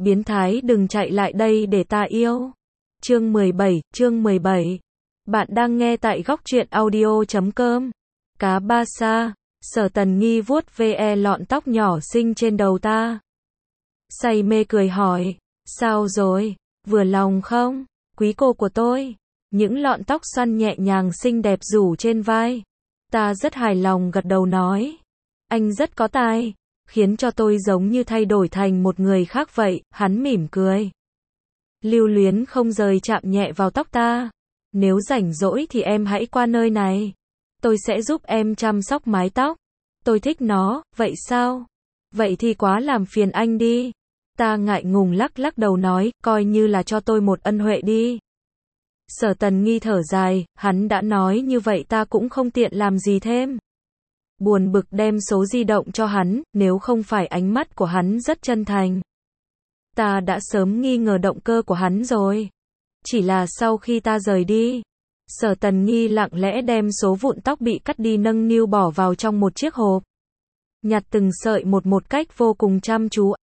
biến thái đừng chạy lại đây để ta yêu. Chương 17. Bạn đang nghe tại góc truyện audio.com. Cá ba sa, Sở Tần Nghi vuốt ve lọn tóc nhỏ xinh trên đầu ta. Say mê cười hỏi, sao rồi, vừa lòng không, quý cô của tôi? Những lọn tóc xoăn nhẹ nhàng xinh đẹp rủ trên vai. Ta rất hài lòng gật đầu nói, anh rất có tài, khiến cho tôi giống như thay đổi thành một người khác vậy. Hắn mỉm cười, lưu luyến không rời chạm nhẹ vào tóc ta. Nếu rảnh rỗi thì em hãy qua nơi này, tôi sẽ giúp em chăm sóc mái tóc. Tôi thích nó, vậy sao? Vậy thì quá làm phiền anh đi. Ta ngại ngùng lắc đầu nói, coi như là cho tôi một ân huệ đi. Sở Tần Nghi thở dài, hắn đã nói như vậy ta cũng không tiện làm gì thêm. Buồn bực đem số di động cho hắn, nếu không phải ánh mắt của hắn rất chân thành, ta đã sớm nghi ngờ động cơ của hắn rồi. Chỉ là sau khi ta rời đi, Sở Tần Nghi lặng lẽ đem số vụn tóc bị cắt đi nâng niu bỏ vào trong một chiếc hộp. Nhặt từng sợi một cách vô cùng chăm chú,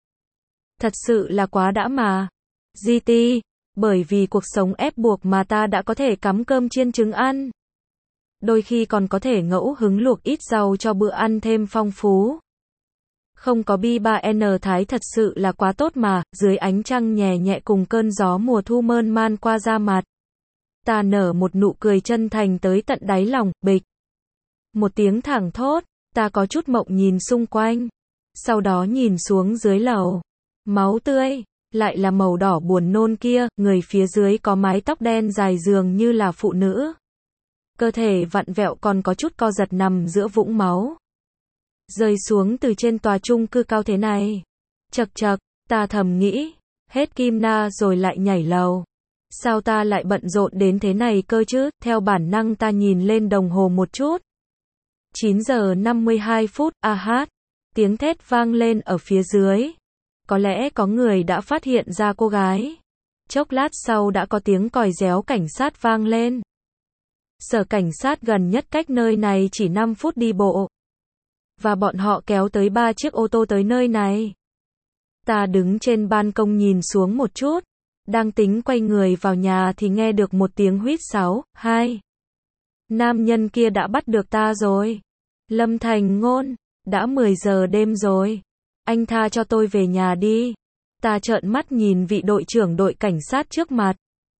thật sự là quá đã mà. GT, bởi vì cuộc sống ép buộc mà ta đã có thể cắm cơm chiên trứng ăn. Đôi khi còn có thể ngẫu hứng luộc ít rau cho bữa ăn thêm phong phú. Không có B3N Thái thật sự là quá tốt mà, dưới ánh trăng nhẹ nhẹ cùng cơn gió mùa thu mơn man qua da mặt. Ta nở một nụ cười chân thành tới tận đáy lòng, bịch. Một tiếng thẳng thốt, ta có chút mộng nhìn xung quanh. Sau đó nhìn xuống dưới lầu. Máu tươi, lại là màu đỏ buồn nôn kia, người phía dưới có mái tóc đen dài dường như là phụ nữ. Cơ thể vặn vẹo còn có chút co giật nằm giữa vũng máu. Rơi xuống từ trên tòa chung cư cao thế này. Chậc, ta thầm nghĩ, hết kim na rồi lại nhảy lầu. Sao ta lại bận rộn đến thế này cơ chứ? Theo bản năng ta nhìn lên đồng hồ một chút. 9 giờ 52 phút, tiếng thét vang lên ở phía dưới. Có lẽ có người đã phát hiện ra cô gái. Chốc lát sau đã có tiếng còi réo cảnh sát vang lên. Sở cảnh sát gần nhất cách nơi này chỉ 5 phút đi bộ. Và bọn họ kéo tới 3 chiếc ô tô tới nơi này. Ta đứng trên ban công nhìn xuống một chút. Đang tính quay người vào nhà thì nghe được một tiếng huýt sáo. Nam nhân kia đã bắt được ta rồi. Lâm Thành Ngôn, đã 10 giờ đêm rồi. Anh tha cho tôi về nhà đi. Ta trợn mắt nhìn vị đội trưởng đội cảnh sát trước mặt.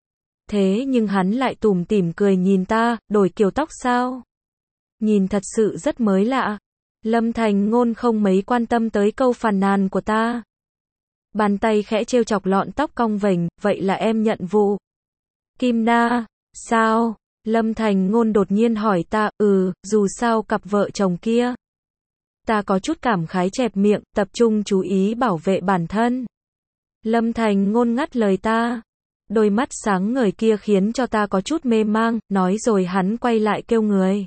Thế nhưng hắn lại tủm tỉm cười nhìn ta, đổi kiểu tóc sao? Nhìn thật sự rất mới lạ. Lâm Thành Ngôn không mấy quan tâm tới câu phàn nàn của ta. Bàn tay khẽ trêu chọc lọn tóc cong vênh, vậy là em nhận vụ. Kim na, sao? Lâm Thành Ngôn đột nhiên hỏi ta, dù sao cặp vợ chồng kia. Ta có chút cảm khái chẹp miệng, tập trung chú ý bảo vệ bản thân. Lâm Thành Ngôn ngắt lời ta. Đôi mắt sáng ngời kia khiến cho ta có chút mê mang, nói rồi hắn quay lại kêu người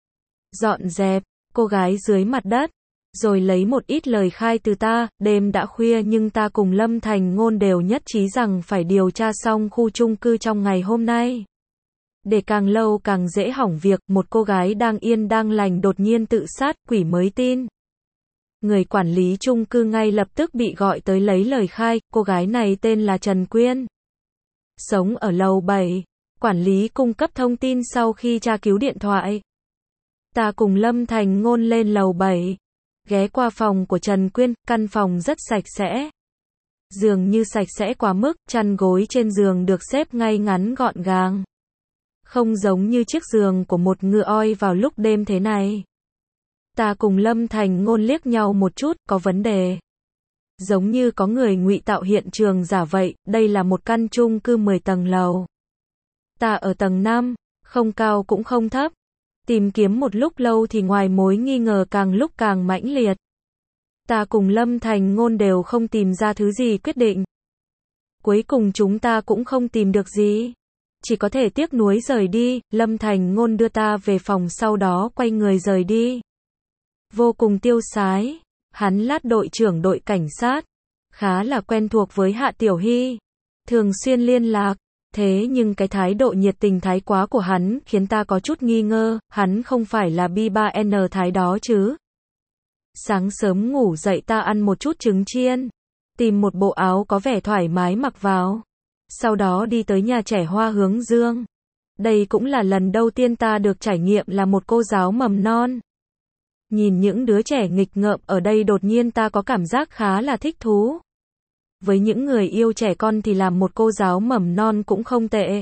dọn dẹp cô gái dưới mặt đất, rồi lấy một ít lời khai từ ta. Đêm đã khuya nhưng ta cùng Lâm Thành Ngôn đều nhất trí rằng phải điều tra xong khu chung cư trong ngày hôm nay. Để càng lâu càng dễ hỏng việc, một cô gái đang yên đang lành đột nhiên tự sát, quỷ mới tin. Người quản lý chung cư ngay lập tức bị gọi tới lấy lời khai, cô gái này tên là Trần Quyên. Sống ở lầu 7, quản lý cung cấp thông tin sau khi tra cứu điện thoại. Ta cùng Lâm Thành Ngôn lên lầu 7, ghé qua phòng của Trần Quyên, căn phòng rất sạch sẽ. Giường như sạch sẽ quá mức, chăn gối trên giường được xếp ngay ngắn gọn gàng. Không giống như chiếc giường của một ngựa oi vào lúc đêm thế này. Ta cùng Lâm Thành Ngôn liếc nhau một chút, có vấn đề. Giống như có người ngụy tạo hiện trường giả vậy, đây là một căn chung cư 10 tầng lầu. Ta ở tầng 5, không cao cũng không thấp. Tìm kiếm một lúc lâu thì ngoài mối nghi ngờ càng lúc càng mãnh liệt. Ta cùng Lâm Thành Ngôn đều không tìm ra thứ gì quyết định. Cuối cùng chúng ta cũng không tìm được gì. Chỉ có thể tiếc nuối rời đi. Lâm Thành Ngôn đưa ta về phòng sau đó quay người rời đi. Vô cùng tiêu sái. Hắn lát đội trưởng đội cảnh sát. Khá là quen thuộc với Hạ Tiểu Hy. Thường xuyên liên lạc. Thế nhưng cái thái độ nhiệt tình thái quá của hắn khiến ta có chút nghi ngờ, hắn không phải là B3N Thái đó chứ. Sáng sớm ngủ dậy ta ăn một chút trứng chiên. tìm một bộ áo có vẻ thoải mái mặc vào. Sau đó đi tới nhà trẻ Hoa Hướng Dương. Đây cũng là lần đầu tiên ta được trải nghiệm là một cô giáo mầm non. Nhìn những đứa trẻ nghịch ngợm ở đây đột nhiên ta có cảm giác khá là thích thú. Với những người yêu trẻ con thì làm một cô giáo mầm non cũng không tệ.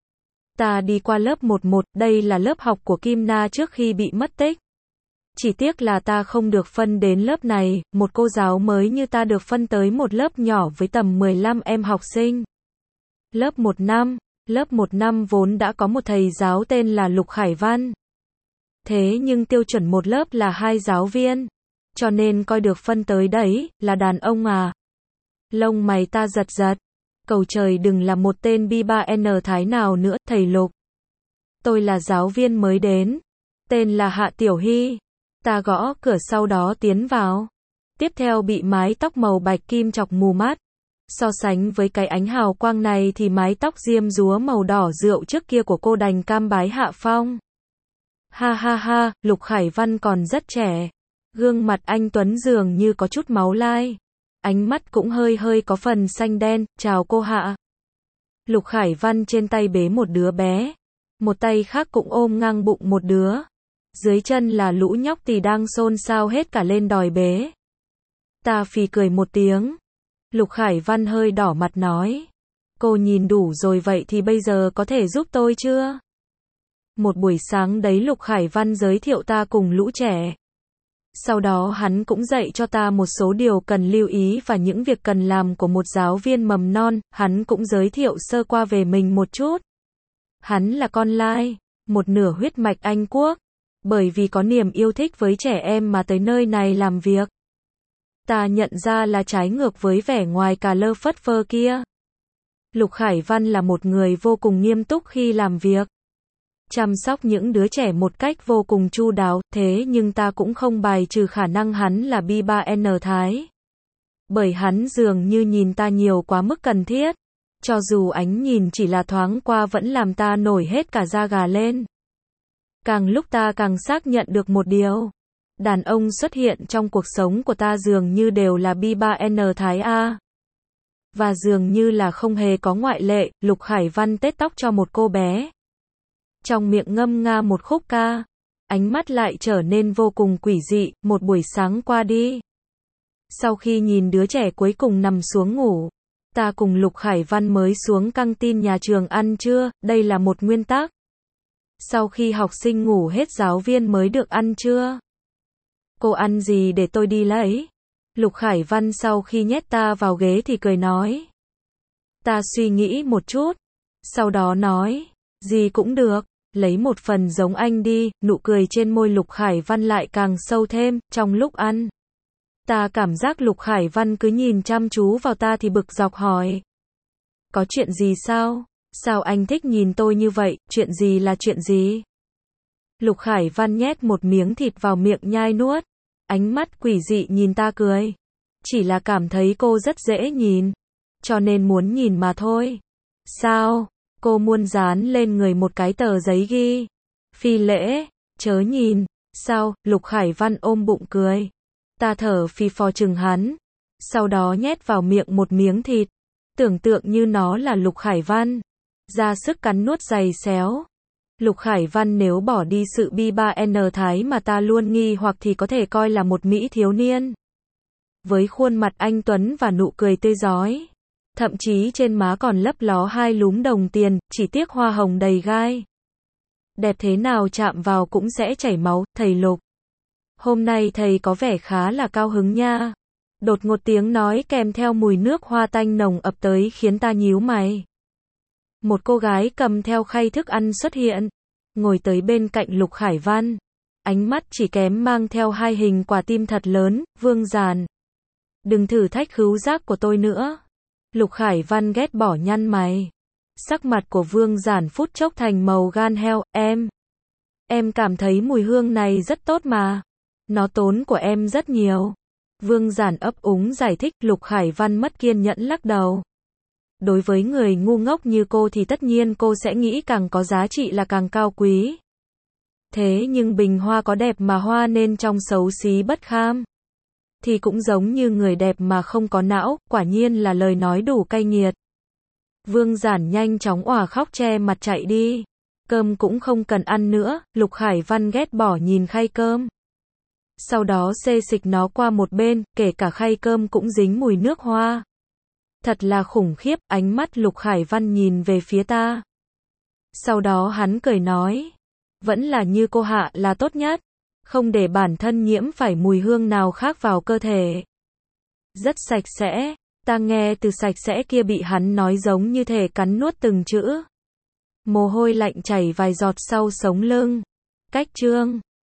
Ta đi qua lớp 11, đây là lớp học của Kim Na trước khi bị mất tích. Chỉ tiếc là ta không được phân đến lớp này, một cô giáo mới như ta được phân tới một lớp nhỏ với tầm 15 em học sinh. Lớp 1 năm, lớp 1 năm vốn đã có một thầy giáo tên là Lục Khải Văn. Thế nhưng tiêu chuẩn một lớp là 2 giáo viên. Cho nên coi được phân tới đấy, là đàn ông à. Lông mày ta giật giật. Cầu trời đừng là một tên B3N Thái nào nữa, thầy Lục. Tôi là giáo viên mới đến. Tên là Hạ Tiểu Hy. Ta gõ cửa sau đó tiến vào. Tiếp theo bị mái tóc màu bạch kim chọc mù mắt. So sánh với cái ánh hào quang này thì mái tóc diêm dúa màu đỏ rượu trước kia của cô đành cam bái hạ phong. Ha ha ha, Lục Khải Văn còn rất trẻ. Gương mặt anh tuấn dường như có chút máu lai. Ánh mắt cũng hơi hơi có phần xanh đen, chào cô Hạ. Lục Khải Văn trên tay bế một đứa bé. Một tay khác cũng ôm ngang bụng một đứa. Dưới chân là lũ nhóc tỳ đang xôn xao hết cả lên đòi bế. Ta phì cười một tiếng. Lục Khải Văn hơi đỏ mặt nói. Cô nhìn đủ rồi vậy thì bây giờ có thể giúp tôi chưa? Một buổi sáng đấy Lục Khải Văn giới thiệu ta cùng lũ trẻ. Sau đó hắn cũng dạy cho ta một số điều cần lưu ý và những việc cần làm của một giáo viên mầm non, hắn cũng giới thiệu sơ qua về mình một chút. Hắn là con lai, một nửa huyết mạch Anh Quốc, bởi vì có niềm yêu thích với trẻ em mà tới nơi này làm việc. Ta nhận ra là trái ngược với vẻ ngoài cà lơ phất phơ kia. Lục Khải Văn là một người vô cùng nghiêm túc khi làm việc. Chăm sóc những đứa trẻ một cách vô cùng chu đáo, thế nhưng ta cũng không bài trừ khả năng hắn là B3N Thái. Bởi hắn dường như nhìn ta nhiều quá mức cần thiết. Cho dù ánh nhìn chỉ là thoáng qua vẫn làm ta nổi hết cả da gà lên. Càng lúc ta càng xác nhận được một điều. Đàn ông xuất hiện trong cuộc sống của ta dường như đều là B3N Thái A. Và dường như là không hề có ngoại lệ, Lục Khải Văn tết tóc cho một cô bé. Trong miệng ngâm nga một khúc ca. Ánh mắt lại trở nên vô cùng quỷ dị, một buổi sáng qua đi. Sau khi nhìn đứa trẻ cuối cùng nằm xuống ngủ, ta cùng Lục Khải Văn mới xuống căng tin nhà trường ăn trưa, đây là một nguyên tắc. Sau khi học sinh ngủ hết giáo viên mới được ăn trưa. Cô ăn gì để tôi đi lấy? Lục Khải Văn sau khi nhét ta vào ghế thì cười nói. Ta suy nghĩ một chút. Sau đó nói, gì cũng được, lấy một phần giống anh đi, nụ cười trên môi Lục Khải Văn lại càng sâu thêm, trong lúc ăn. Ta cảm giác Lục Khải Văn cứ nhìn chăm chú vào ta thì bực dọc hỏi. Có chuyện gì sao? Sao anh thích nhìn tôi như vậy, chuyện gì là chuyện gì? Lục Khải Văn nhét một miếng thịt vào miệng nhai nuốt. Ánh mắt quỷ dị nhìn ta cười. Chỉ là cảm thấy cô rất dễ nhìn. Cho nên muốn nhìn mà thôi. Sao? Cô muốn dán lên người một cái tờ giấy ghi. Phi lễ, chớ nhìn. Sao? Lục Khải Văn ôm bụng cười. Ta thở phì phò chừng hắn. Sau đó nhét vào miệng một miếng thịt. Tưởng tượng như nó là Lục Khải Văn. Ra sức cắn nuốt dày xéo. Lục Khải Văn nếu bỏ đi sự B3N Thái mà ta luôn nghi hoặc thì có thể coi là một Mỹ thiếu niên. Với khuôn mặt anh tuấn và nụ cười tươi rói. Thậm chí trên má còn lấp ló 2 lúm đồng tiền, chỉ tiếc hoa hồng đầy gai. Đẹp thế nào chạm vào cũng sẽ chảy máu, thầy Lục. Hôm nay thầy có vẻ khá là cao hứng nha. Đột ngột tiếng nói kèm theo mùi nước hoa tanh nồng ập tới khiến ta nhíu mày. Một cô gái cầm theo khay thức ăn xuất hiện, ngồi tới bên cạnh Lục Khải Văn. Ánh mắt chỉ kém mang theo 2 hình quả tim thật lớn, Vương Giản. Đừng thử thách khứu giác của tôi nữa. Lục Khải Văn ghét bỏ nhăn mày. Sắc mặt của Vương Giản phút chốc thành màu gan heo, em cảm thấy mùi hương này rất tốt mà. Nó tốn của em rất nhiều. Vương Giản ấp úng giải thích, Lục Khải Văn mất kiên nhẫn lắc đầu. Đối với người ngu ngốc như cô thì tất nhiên cô sẽ nghĩ càng có giá trị là càng cao quý. Thế nhưng bình hoa có đẹp mà hoa nên trong xấu xí bất kham. thì cũng giống như người đẹp mà không có não, quả nhiên là lời nói đủ cay nghiệt. Vương Giản nhanh chóng òa khóc che mặt chạy đi. Cơm cũng không cần ăn nữa, Lục Khải Văn ghét bỏ nhìn khay cơm. Sau đó xê xịch nó qua một bên, kể cả khay cơm cũng dính mùi nước hoa. Thật là khủng khiếp, ánh mắt Lục Khải Văn nhìn về phía ta. Sau đó hắn cười nói, vẫn là như cô Hạ là tốt nhất, không để bản thân nhiễm phải mùi hương nào khác vào cơ thể. Rất sạch sẽ, ta nghe từ sạch sẽ kia bị hắn nói giống như thể cắn nuốt từng chữ. Mồ hôi lạnh chảy vài giọt sau sống lưng. Cách chương